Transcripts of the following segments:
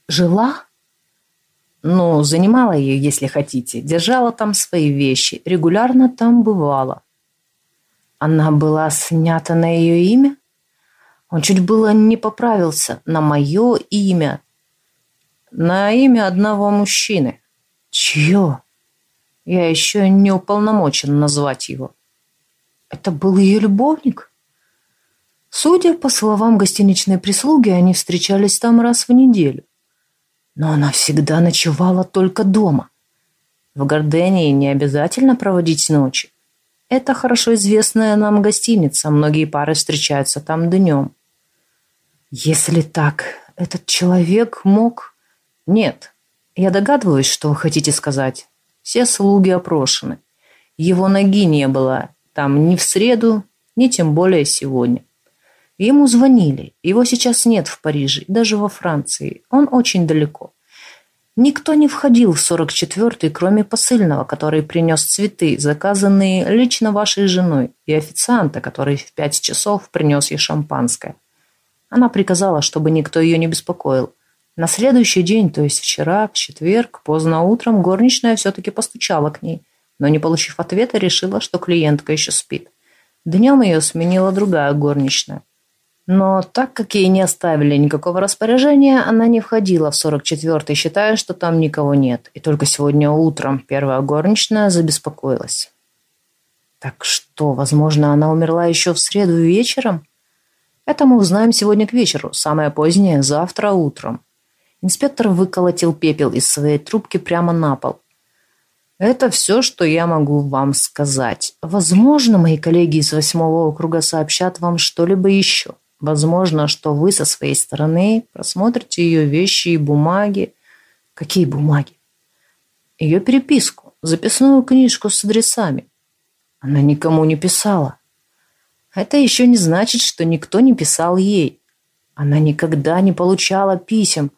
Жила? Ну, занимала ее, если хотите. Держала там свои вещи. Регулярно там бывала. Она была снята на ее имя? Он чуть было не поправился. На мое имя. На имя одного мужчины. Чье? Я еще не уполномочен назвать его. Это был ее любовник? Судя по словам гостиничной прислуги, они встречались там раз в неделю. Но она всегда ночевала только дома. В Гордении не обязательно проводить ночи. Это хорошо известная нам гостиница, многие пары встречаются там днем. Если так, этот человек мог... Нет, я догадываюсь, что вы хотите сказать. Все слуги опрошены. Его ноги не было там ни в среду, ни тем более сегодня. Ему звонили. Его сейчас нет в Париже, даже во Франции. Он очень далеко. Никто не входил в 44-й, кроме посыльного, который принес цветы, заказанные лично вашей женой, и официанта, который в 5 часов принес ей шампанское. Она приказала, чтобы никто ее не беспокоил. На следующий день, то есть вчера, в четверг, поздно утром, горничная все-таки постучала к ней, но, не получив ответа, решила, что клиентка еще спит. Днем ее сменила другая горничная. Но так как ей не оставили никакого распоряжения, она не входила в 44-й, считая, что там никого нет. И только сегодня утром первая горничная забеспокоилась. Так что, возможно, она умерла еще в среду вечером? Это мы узнаем сегодня к вечеру, самое позднее, завтра утром. Инспектор выколотил пепел из своей трубки прямо на пол. Это все, что я могу вам сказать. Возможно, мои коллеги из 8-го округа сообщат вам что-либо еще. Возможно, что вы со своей стороны просмотрите ее вещи и бумаги. Какие бумаги? Ее переписку, записную книжку с адресами. Она никому не писала. Это еще не значит, что никто не писал ей. Она никогда не получала писем.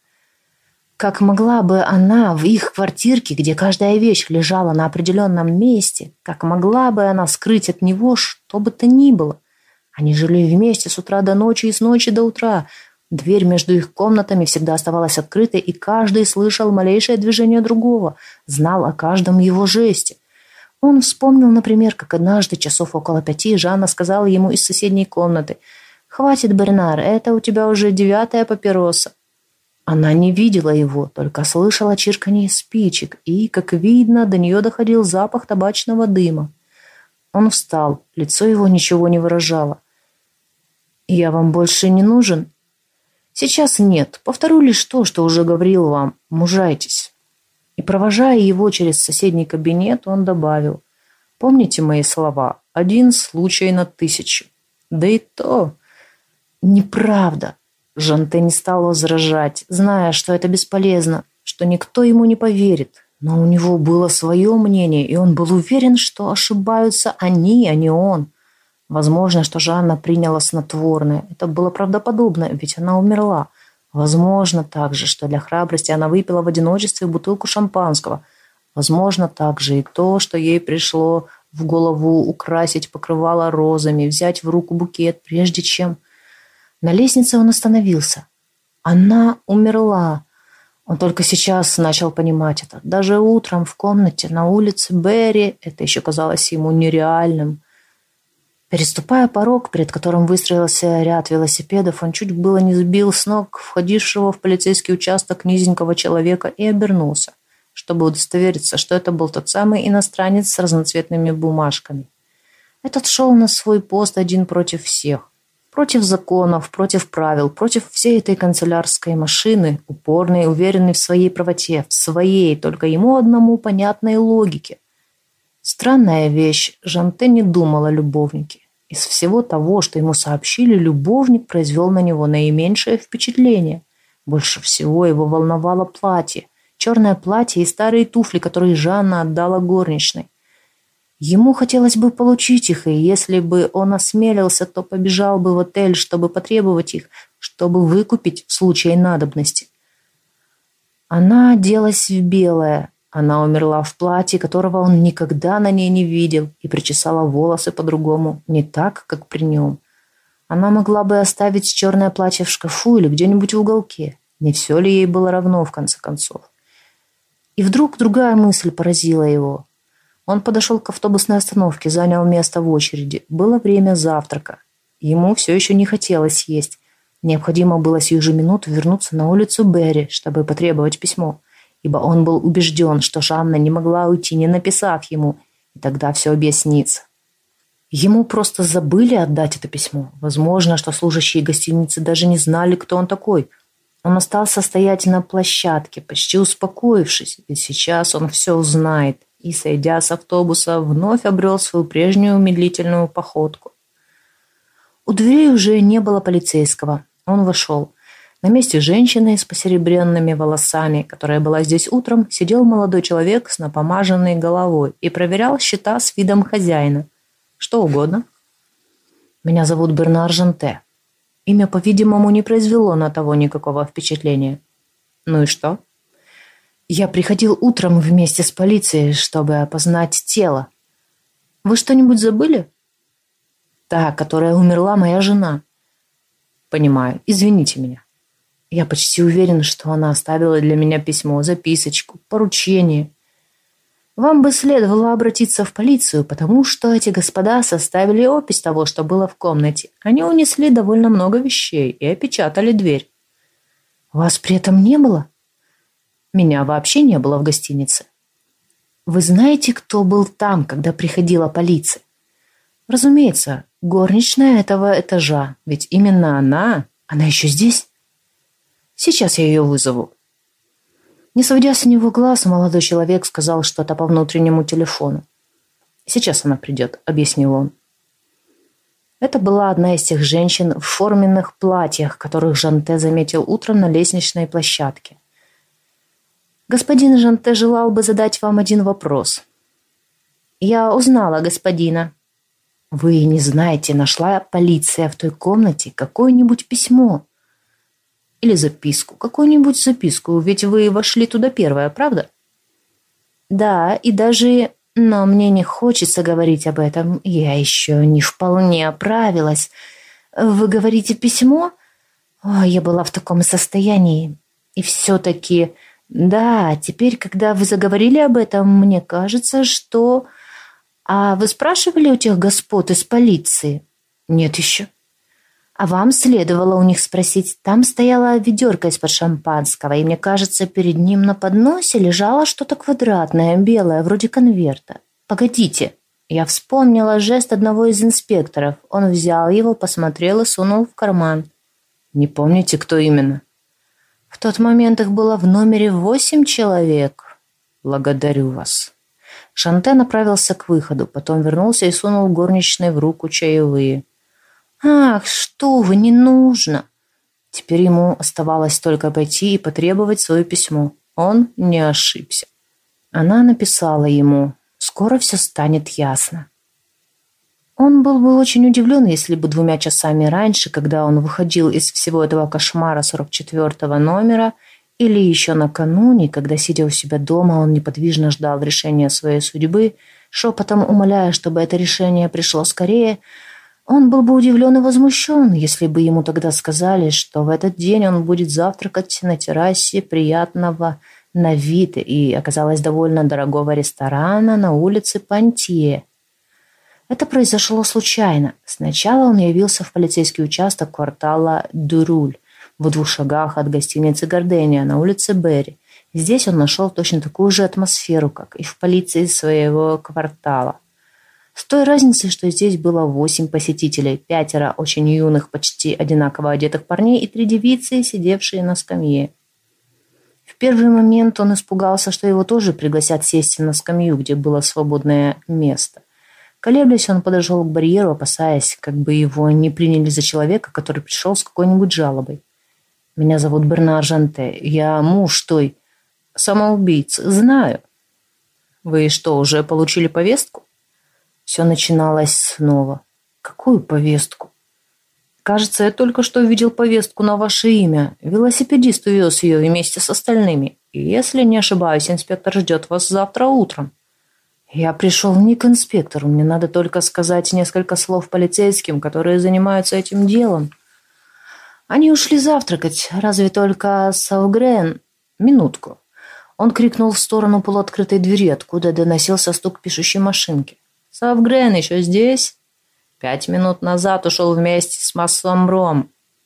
Как могла бы она в их квартирке, где каждая вещь лежала на определенном месте, как могла бы она скрыть от него что бы то ни было? Они жили вместе с утра до ночи и с ночи до утра. Дверь между их комнатами всегда оставалась открытой, и каждый слышал малейшее движение другого, знал о каждом его жесте. Он вспомнил, например, как однажды часов около 5 Жанна сказала ему из соседней комнаты: «Хватит, Бернар, это у тебя уже 9-я папироса». Она не видела его, только слышала чирканье спичек, и, как видно, до нее доходил запах табачного дыма. Он встал, лицо его ничего не выражало. «Я вам больше не нужен?» «Сейчас нет. Повторю лишь то, что уже говорил вам. Мужайтесь». И, провожая его через соседний кабинет, он добавил: «Помните мои слова? 1 случай на 1000. Да и то неправда». Жанте не стал возражать, зная, что это бесполезно, что никто ему не поверит. Но у него было свое мнение, и он был уверен, что ошибаются они, а не он. Возможно, что Жанна приняла снотворное. Это было правдоподобно, ведь она умерла. Возможно также, что для храбрости она выпила в одиночестве бутылку шампанского. Возможно также и то, что ей пришло в голову украсить покрывало розами, взять в руку букет, прежде чем... На лестнице он остановился. Она умерла. Он только сейчас начал понимать это. Даже утром в комнате на улице Берри это еще казалось ему нереальным. Переступая порог, перед которым выстроился ряд велосипедов, он чуть было не сбил с ног входившего в полицейский участок низенького человека и обернулся, чтобы удостовериться, что это был тот самый иностранец с разноцветными бумажками. Этот шел на свой пост один против всех. Против законов, против правил, против всей этой канцелярской машины, упорный, уверенный в своей правоте, в своей, только ему одному понятной логике. Странная вещь, Жанте не думал о любовнике. Из всего того, что ему сообщили, любовник произвел на него наименьшее впечатление. Больше всего его волновало платье, черное платье и старые туфли, которые Жанна отдала горничной. Ему хотелось бы получить их, и если бы он осмелился, то побежал бы в отель, чтобы потребовать их, чтобы выкупить в случае надобности. Она оделась в белое. Она умерла в платье, которого он никогда на ней не видел, и причесала волосы по-другому, не так, как при нем. Она могла бы оставить черное платье в шкафу или где-нибудь в уголке. Не все ли ей было равно, в конце концов? И вдруг другая мысль поразила его. Он подошел к автобусной остановке, занял место в очереди. Было время завтрака. Ему все еще не хотелось есть. Необходимо было сию же минуту вернуться на улицу Берри, чтобы потребовать письмо, ибо он был убежден, что Жанна не могла уйти, не написав ему, и тогда все объяснится. Ему просто забыли отдать это письмо. Возможно, что служащие гостиницы даже не знали, кто он такой. Он остался стоять на площадке, почти успокоившись, ведь сейчас он все узнает, и, сойдя с автобуса, вновь обрел свою прежнюю медлительную походку. У дверей уже не было полицейского. Он вошел. На месте женщины с посеребренными волосами, которая была здесь утром, сидел молодой человек с напомаженной головой и проверял счета с видом хозяина. Что угодно. Меня зовут Бернар Жанте. Имя, по-видимому, не произвело на того никакого впечатления. Ну и что? Я приходил утром вместе с полицией, чтобы опознать тело. Вы что-нибудь забыли? Та, которая умерла, моя жена. Понимаю. Извините меня. Я почти уверен, что она оставила для меня письмо, записочку, поручение. Вам бы следовало обратиться в полицию, потому что эти господа составили опись того, что было в комнате. Они унесли довольно много вещей и опечатали дверь. Вас при этом не было? Меня вообще не было в гостинице. Вы знаете, кто был там, когда приходила полиция? Разумеется, горничная этого этажа, ведь именно она еще здесь. Сейчас я ее вызову. Не сводя с него глаз, молодой человек сказал что-то по внутреннему телефону. «Сейчас она придет», — объяснил он. Это была одна из тех женщин в форменных платьях, которых Жанте заметил утром на лестничной площадке. «Господин Жанте желал бы задать вам один вопрос». «Я узнала господина». «Вы не знаете, нашла полиция в той комнате какое-нибудь письмо?» Или записку, какую-нибудь записку, ведь вы вошли туда первая, правда? Да, и даже... Но мне не хочется говорить об этом. Я еще не вполне оправилась. Вы говорите письмо? О, я была в таком состоянии. И все-таки... Да, теперь, когда вы заговорили об этом, мне кажется, что... А вы спрашивали у тех господ из полиции? Нет еще. А вам следовало у них спросить. Там стояла ведерко из-под шампанского, и, мне кажется, перед ним на подносе лежало что-то квадратное, белое, вроде конверта. Погодите. Я вспомнила жест одного из инспекторов. Он взял его, посмотрел и сунул в карман. Не помните, кто именно? В тот момент их было в номере 8 человек. Благодарю вас. Жанте направился к выходу, потом вернулся и сунул горничной в руку чаевые. «Ах, что вы, не нужно!» Теперь ему оставалось только пойти и потребовать свое письмо. Он не ошибся. Она написала ему: «Скоро все станет ясно». Он был бы очень удивлен, если бы 2 часами раньше, когда он выходил из всего этого кошмара 44-го номера, или еще накануне, когда, сидя у себя дома, он неподвижно ждал решения своей судьбы, шепотом умоляя, чтобы это решение пришло скорее, он был бы удивлен и возмущен, если бы ему тогда сказали, что в этот день он будет завтракать на террасе приятного на вид и оказалось довольно дорогого ресторана на улице Пантье. Это произошло случайно. Сначала он явился в полицейский участок квартала Дюруль, в 2 шагах от гостиницы «Гардения» на улице Берри. Здесь он нашел точно такую же атмосферу, как и в полиции своего квартала. С той разницей, что здесь было 8 посетителей, 5 очень юных, почти одинаково одетых парней и 3 девицы, сидевшие на скамье. В первый момент он испугался, что его тоже пригласят сесть на скамью, где было свободное место. Колеблясь, он подошел к барьеру, опасаясь, как бы его не приняли за человека, который пришел с какой-нибудь жалобой. «Меня зовут Бернар Жанте. Я муж той самоубийцы. Знаю». «Вы что, уже получили повестку?» Все начиналось снова. «Какую повестку?» «Кажется, я только что видел повестку на ваше имя. Велосипедист увез ее вместе с остальными. И, если не ошибаюсь, инспектор ждет вас завтра утром». «Я пришел не к инспектору. Мне надо только сказать несколько слов полицейским, которые занимаются этим делом». Они ушли завтракать, разве только Саугрен... Минутку. Он крикнул в сторону полуоткрытой двери, откуда доносился стук пишущей машинки. «Саугрен еще здесь?» 5 минут назад ушел вместе с Массомбром.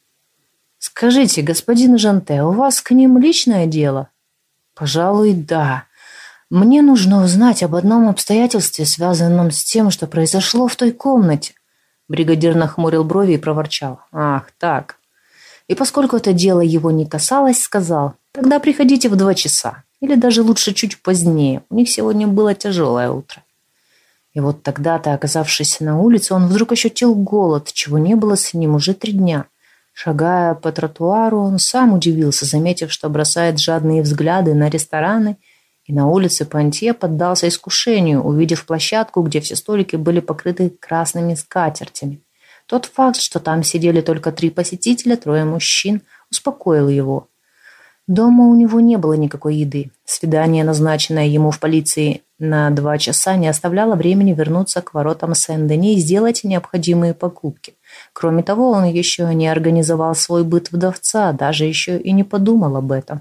«Скажите, господин Жанте, у вас к ним личное дело?» «Пожалуй, да. Мне нужно узнать об одном обстоятельстве, связанном с тем, что произошло в той комнате». Бригадир нахмурил брови и проворчал. «Ах, так». И поскольку это дело его не касалось, сказал: «Тогда приходите в 2 часа. Или даже лучше чуть позднее. У них сегодня было тяжелое утро». И вот тогда-то, оказавшись на улице, он вдруг ощутил голод, чего не было с ним уже 3 дня. Шагая по тротуару, он сам удивился, заметив, что бросает жадные взгляды на рестораны, и на улице Пантье поддался искушению, увидев площадку, где все столики были покрыты красными скатертями. Тот факт, что там сидели только 3 посетителя, 3 мужчин, успокоил его. Дома у него не было никакой еды. Свидание, назначенное ему в полиции на 2 часа, не оставляло времени вернуться к воротам Сен-Дени и сделать необходимые покупки. Кроме того, он еще не организовал свой быт вдовца, даже еще и не подумал об этом.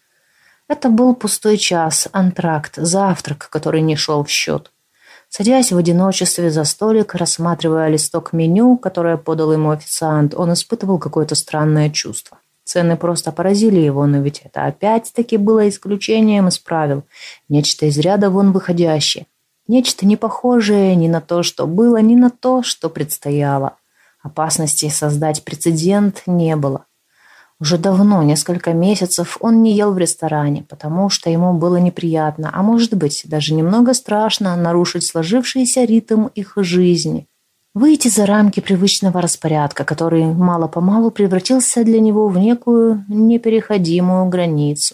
Это был пустой час, антракт, завтрак, который не шел в счет. Садясь в одиночестве за столик, рассматривая листок меню, которое подал ему официант, он испытывал какое-то странное чувство. Цены просто поразили его, но ведь это опять-таки было исключением из правил. Нечто из ряда вон выходящее. Нечто не похожее ни на то, что было, ни на то, что предстояло. Опасности создать прецедент не было. Уже давно, несколько месяцев, он не ел в ресторане, потому что ему было неприятно, а может быть, даже немного страшно нарушить сложившийся ритм их жизни. Выйти за рамки привычного распорядка, который мало-помалу превратился для него в некую непереходимую границу.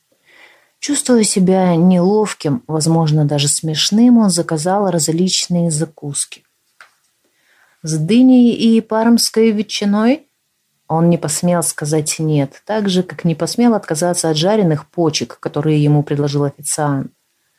Чувствуя себя неловким, возможно, даже смешным, он заказал различные закуски. С дыней и пармской ветчиной? Он не посмел сказать «нет», так же, как не посмел отказаться от жареных почек, которые ему предложил официант.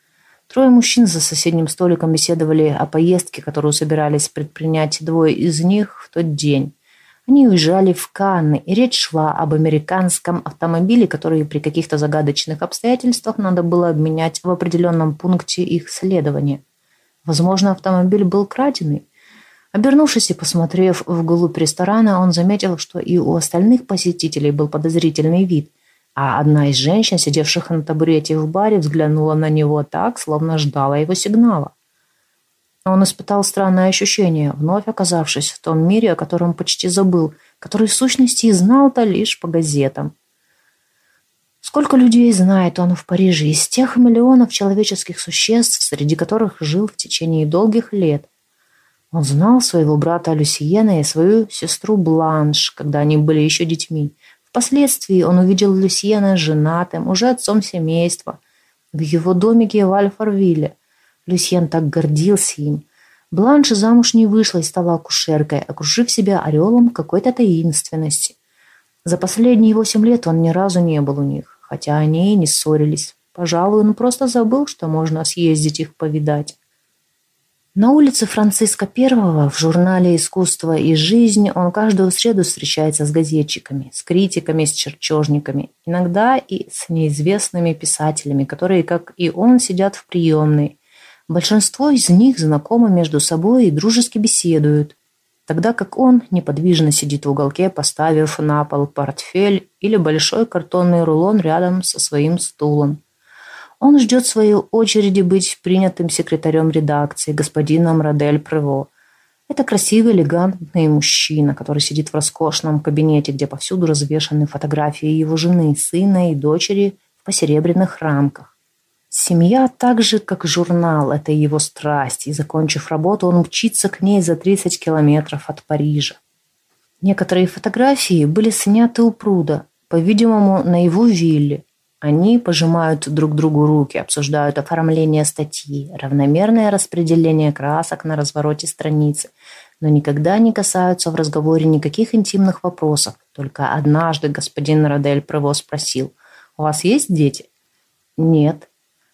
3 мужчин за соседним столиком беседовали о поездке, которую собирались предпринять 2 из них в тот день. Они уезжали в Канны, и речь шла об американском автомобиле, который при каких-то загадочных обстоятельствах надо было обменять в определенном пункте их следования. Возможно, автомобиль был краденый. Обернувшись и посмотрев вглубь ресторана, он заметил, что и у остальных посетителей был подозрительный вид, а одна из женщин, сидевших на табурете в баре, взглянула на него так, словно ждала его сигнала. Он испытал странное ощущение, вновь оказавшись в том мире, о котором почти забыл, который в сущности и знал-то лишь по газетам. Сколько людей знает он в Париже из тех миллионов человеческих существ, среди которых жил в течение долгих лет. Он знал своего брата Люсьена и свою сестру Бланш, когда они были еще детьми. Впоследствии он увидел Люсьена женатым, уже отцом семейства, в его домике в Альфарвилле. Люсьен так гордился им. Бланш замуж не вышла и стала акушеркой, окружив себя ореолом какой-то таинственности. За последние 8 лет он ни разу не был у них, хотя они и не ссорились. Пожалуй, он просто забыл, что можно съездить их повидать. На улице Франциска I в журнале «Искусство и жизнь» он каждую среду встречается с газетчиками, с критиками, с чертежниками, иногда и с неизвестными писателями, которые, как и он, сидят в приемной. Большинство из них знакомы между собой и дружески беседуют, тогда как он неподвижно сидит в уголке, поставив на пол портфель или большой картонный рулон рядом со своим стулом. Он ждет своей очереди быть принятым секретарем редакции, господином Родель-Прево. Это красивый, элегантный мужчина, который сидит в роскошном кабинете, где повсюду развешаны фотографии его жены, сына и дочери в посеребряных рамках. Семья, так же, как журнал, это его страсть, и, закончив работу, он мчится к ней за 30 километров от Парижа. Некоторые фотографии были сняты у пруда, по-видимому, на его вилле. Они пожимают друг другу руки, обсуждают оформление статьи, равномерное распределение красок на развороте страницы, но никогда не касаются в разговоре никаких интимных вопросов. Только однажды господин Родель-Прево спросил: «У вас есть дети?» «Нет».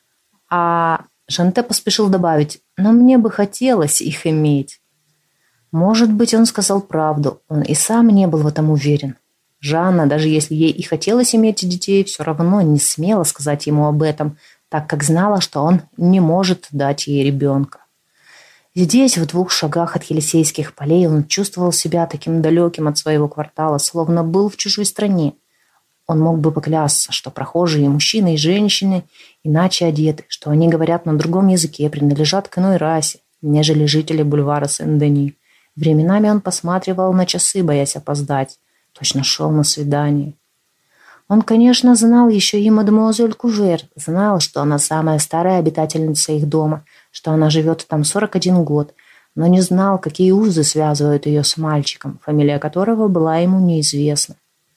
А Жанте поспешил добавить: «Но мне бы хотелось их иметь». Может быть, он сказал правду, он и сам не был в этом уверен. Жанна, даже если ей и хотелось иметь детей, все равно не смела сказать ему об этом, так как знала, что он не может дать ей ребенка. Здесь, в 2 шагах от Елисейских полей, он чувствовал себя таким далеким от своего квартала, словно был в чужой стране. Он мог бы поклясться, что прохожие мужчины и женщины иначе одеты, что они говорят на другом языке, принадлежат к иной расе, нежели жители бульвара Сен-Дени. Временами он посматривал на часы, боясь опоздать. Точно шел на свидание. Он, конечно, знал еще и мадемуазель Кувер, знал, что она самая старая обитательница их дома, что она живет там 41 год, но не знал, какие узы связывают ее с мальчиком, фамилия которого была ему неизвестна.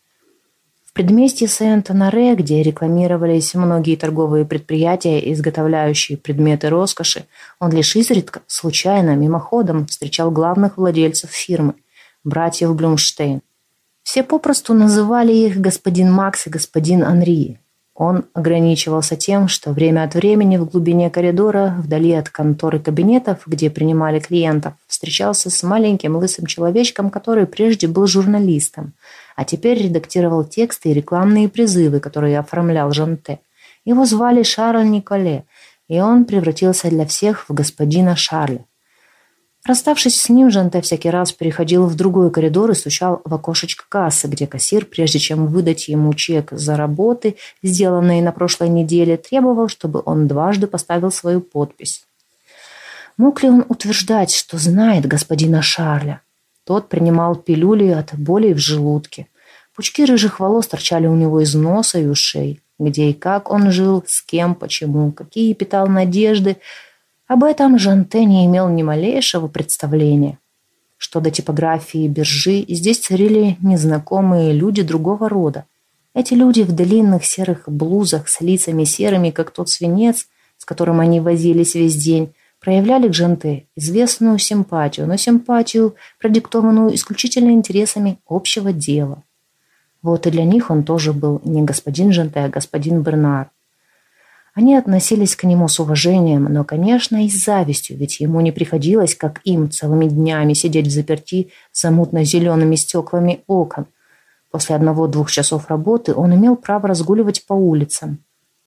В предместье Сент-Оноре, где рекламировались многие торговые предприятия, изготовляющие предметы роскоши, он лишь изредка, случайно, мимоходом встречал главных владельцев фирмы, братьев Блюмштейн. Все попросту называли их господин Макс и господин Анри. Он ограничивался тем, что время от времени в глубине коридора, вдали от контор и кабинетов, где принимали клиентов, встречался с маленьким лысым человечком, который прежде был журналистом, а теперь редактировал тексты и рекламные призывы, которые оформлял Жанте. Его звали Шарль Николе, и он превратился для всех в господина Шарля. Расставшись с ним, Жанте всякий раз переходил в другой коридор и стучал в окошечко кассы, где кассир, прежде чем выдать ему чек за работы, сделанные на прошлой неделе, требовал, чтобы он дважды поставил свою подпись. Мог ли он утверждать, что знает господина Шарля? Тот принимал пилюли от боли в желудке. Пучки рыжих волос торчали у него из носа и ушей. Где и как он жил, с кем, почему, какие питал надежды – об этом Жанте не имел ни малейшего представления. Что до типографии биржи, здесь царили незнакомые люди другого рода. Эти люди в длинных серых блузах с лицами серыми, как тот свинец, с которым они возились весь день, проявляли к Жанте известную симпатию, но симпатию, продиктованную исключительно интересами общего дела. Вот и для них он тоже был не господин Жанте, а господин Бернар. Они относились к нему с уважением, но, конечно, и с завистью, ведь ему не приходилось, как им, целыми днями сидеть взаперти за мутно-зелеными стеклами окон. После 1-2 часов работы он имел право разгуливать по улицам.